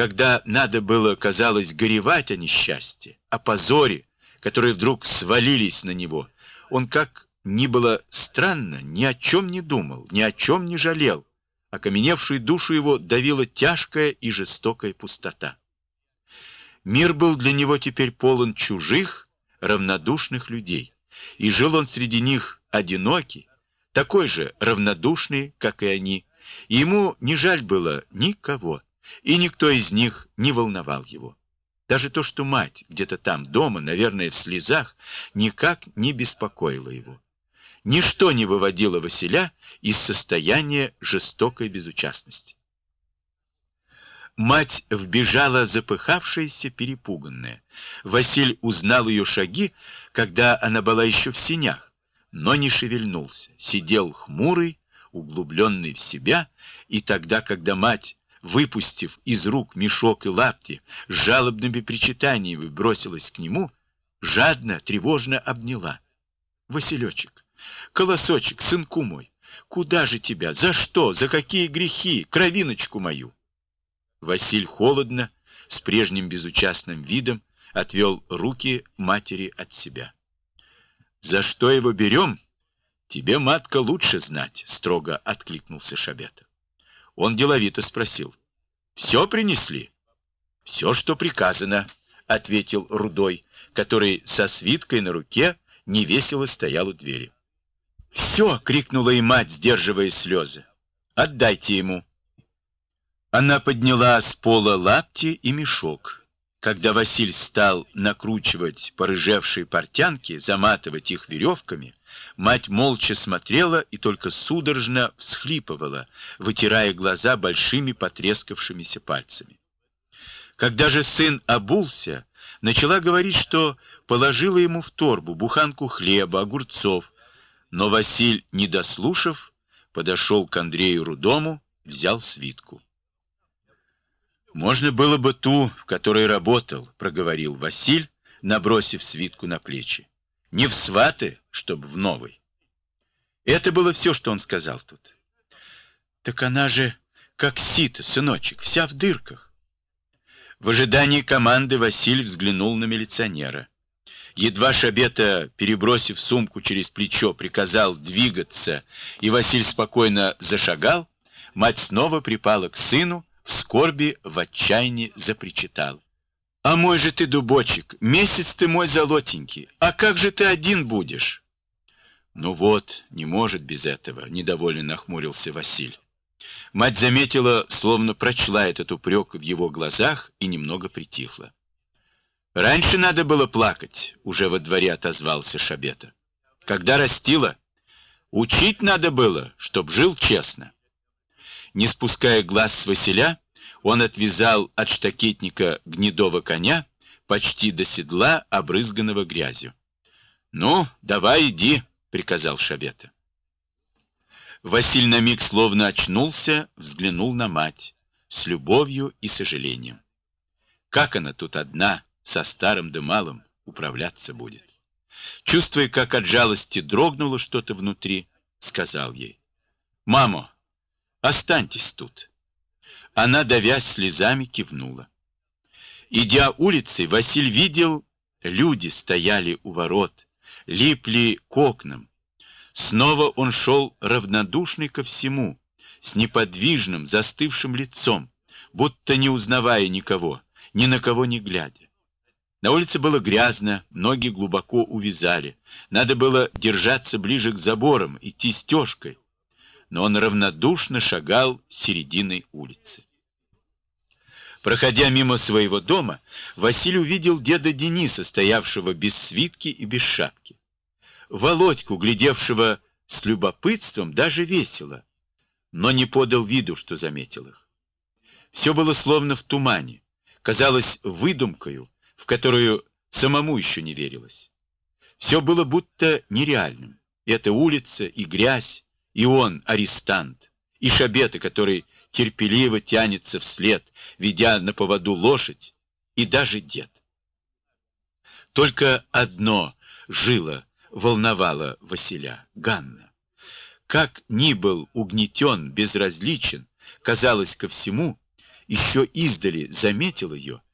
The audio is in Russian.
когда надо было, казалось, горевать о несчастье, о позоре, которые вдруг свалились на него, он, как ни было странно, ни о чем не думал, ни о чем не жалел. Окаменевшую душу его давила тяжкая и жестокая пустота. Мир был для него теперь полон чужих, равнодушных людей, и жил он среди них одинокий, такой же равнодушный, как и они, и ему не жаль было никого, и никто из них не волновал его. Даже то, что мать где-то там дома, наверное, в слезах, никак не беспокоило его. Ничто не выводило Василя из состояния жестокой безучастности. Мать вбежала запыхавшаяся, перепуганная. Василь узнал ее шаги, когда она была еще в сенях, но не шевельнулся, сидел хмурый, углубленный в себя, и тогда, когда мать, выпустив из рук мешок и лапти, с жалобными причитаниями бросилась к нему, жадно, тревожно обняла. «Василечек, колосочек, сынку мой, куда же тебя? За что? За какие грехи? Кровиночку мою!» Василь холодно, с прежним безучастным видом, отвел руки матери от себя. «За что его берем? Тебе, матка, лучше знать», — строго откликнулся Шабета. Он деловито спросил: «Все принесли?» «Все, что приказано», — ответил Рудой, который со свиткой на руке невесело стоял у двери. «Все!» — крикнула и мать, сдерживая слезы. «Отдайте ему». Она подняла с пола лапти и мешок. Когда Василь стал накручивать порыжевшие портянки, заматывать их веревками, мать молча смотрела и только судорожно всхлипывала, вытирая глаза большими потрескавшимися пальцами. Когда же сын обулся, начала говорить, что положила ему в торбу буханку хлеба, огурцов, но Василь, не дослушав, подошел к Андрею Рудому, взял свитку. «Можно было бы ту, в которой работал», — проговорил Василь, набросив свитку на плечи. «Не в сваты, чтоб в новой». Это было все, что он сказал тут. «Так она же как сито, сыночек, вся в дырках». В ожидании команды Василь взглянул на милиционера. Едва Шабета, перебросив сумку через плечо, приказал двигаться, и Василь спокойно зашагал, мать снова припала к сыну, в скорби, в отчаянии запричитал: «А мой же ты, дубочек, месяц ты мой золотенький, а как же ты один будешь?» «Ну вот, не может без этого», — недовольно нахмурился Василь. Мать заметила, словно прочла этот упрек в его глазах, и немного притихла. «Раньше надо было плакать», — уже во дворе отозвался Шабета. «Когда растила, учить надо было, чтоб жил честно». Не спуская глаз с Василя, он отвязал от штакетника гнедого коня почти до седла, обрызганного грязью. «Ну, давай иди», — приказал Шабета. Василь на миг словно очнулся, взглянул на мать с любовью и сожалением. Как она тут одна, со старым да малым, управляться будет? Чувствуя, как от жалости дрогнуло что-то внутри, сказал ей: «Мамо, останьтесь тут». Она, давясь слезами, кивнула. Идя улицей, Василь видел, люди стояли у ворот, липли к окнам. Снова он шел равнодушный ко всему, с неподвижным, застывшим лицом, будто не узнавая никого, ни на кого не глядя. На улице было грязно, ноги глубоко увязали, надо было держаться ближе к заборам, идти стежкой. Но он равнодушно шагал серединой улицы. Проходя мимо своего дома, Василий увидел деда Дениса, стоявшего без свитки и без шапки. Володьку, глядевшего с любопытством, даже весело, но не подал виду, что заметил их. Все было словно в тумане, казалось выдумкою, в которую самому еще не верилось. Все было будто нереальным. Эта улица и грязь, и он, арестант, и Шабета, который терпеливо тянется вслед, ведя на поводу лошадь, и даже дед. Только одно жило, волновало Василя — Ганна. Как ни был угнетен, безразличен, казалось, ко всему, еще издали заметил ее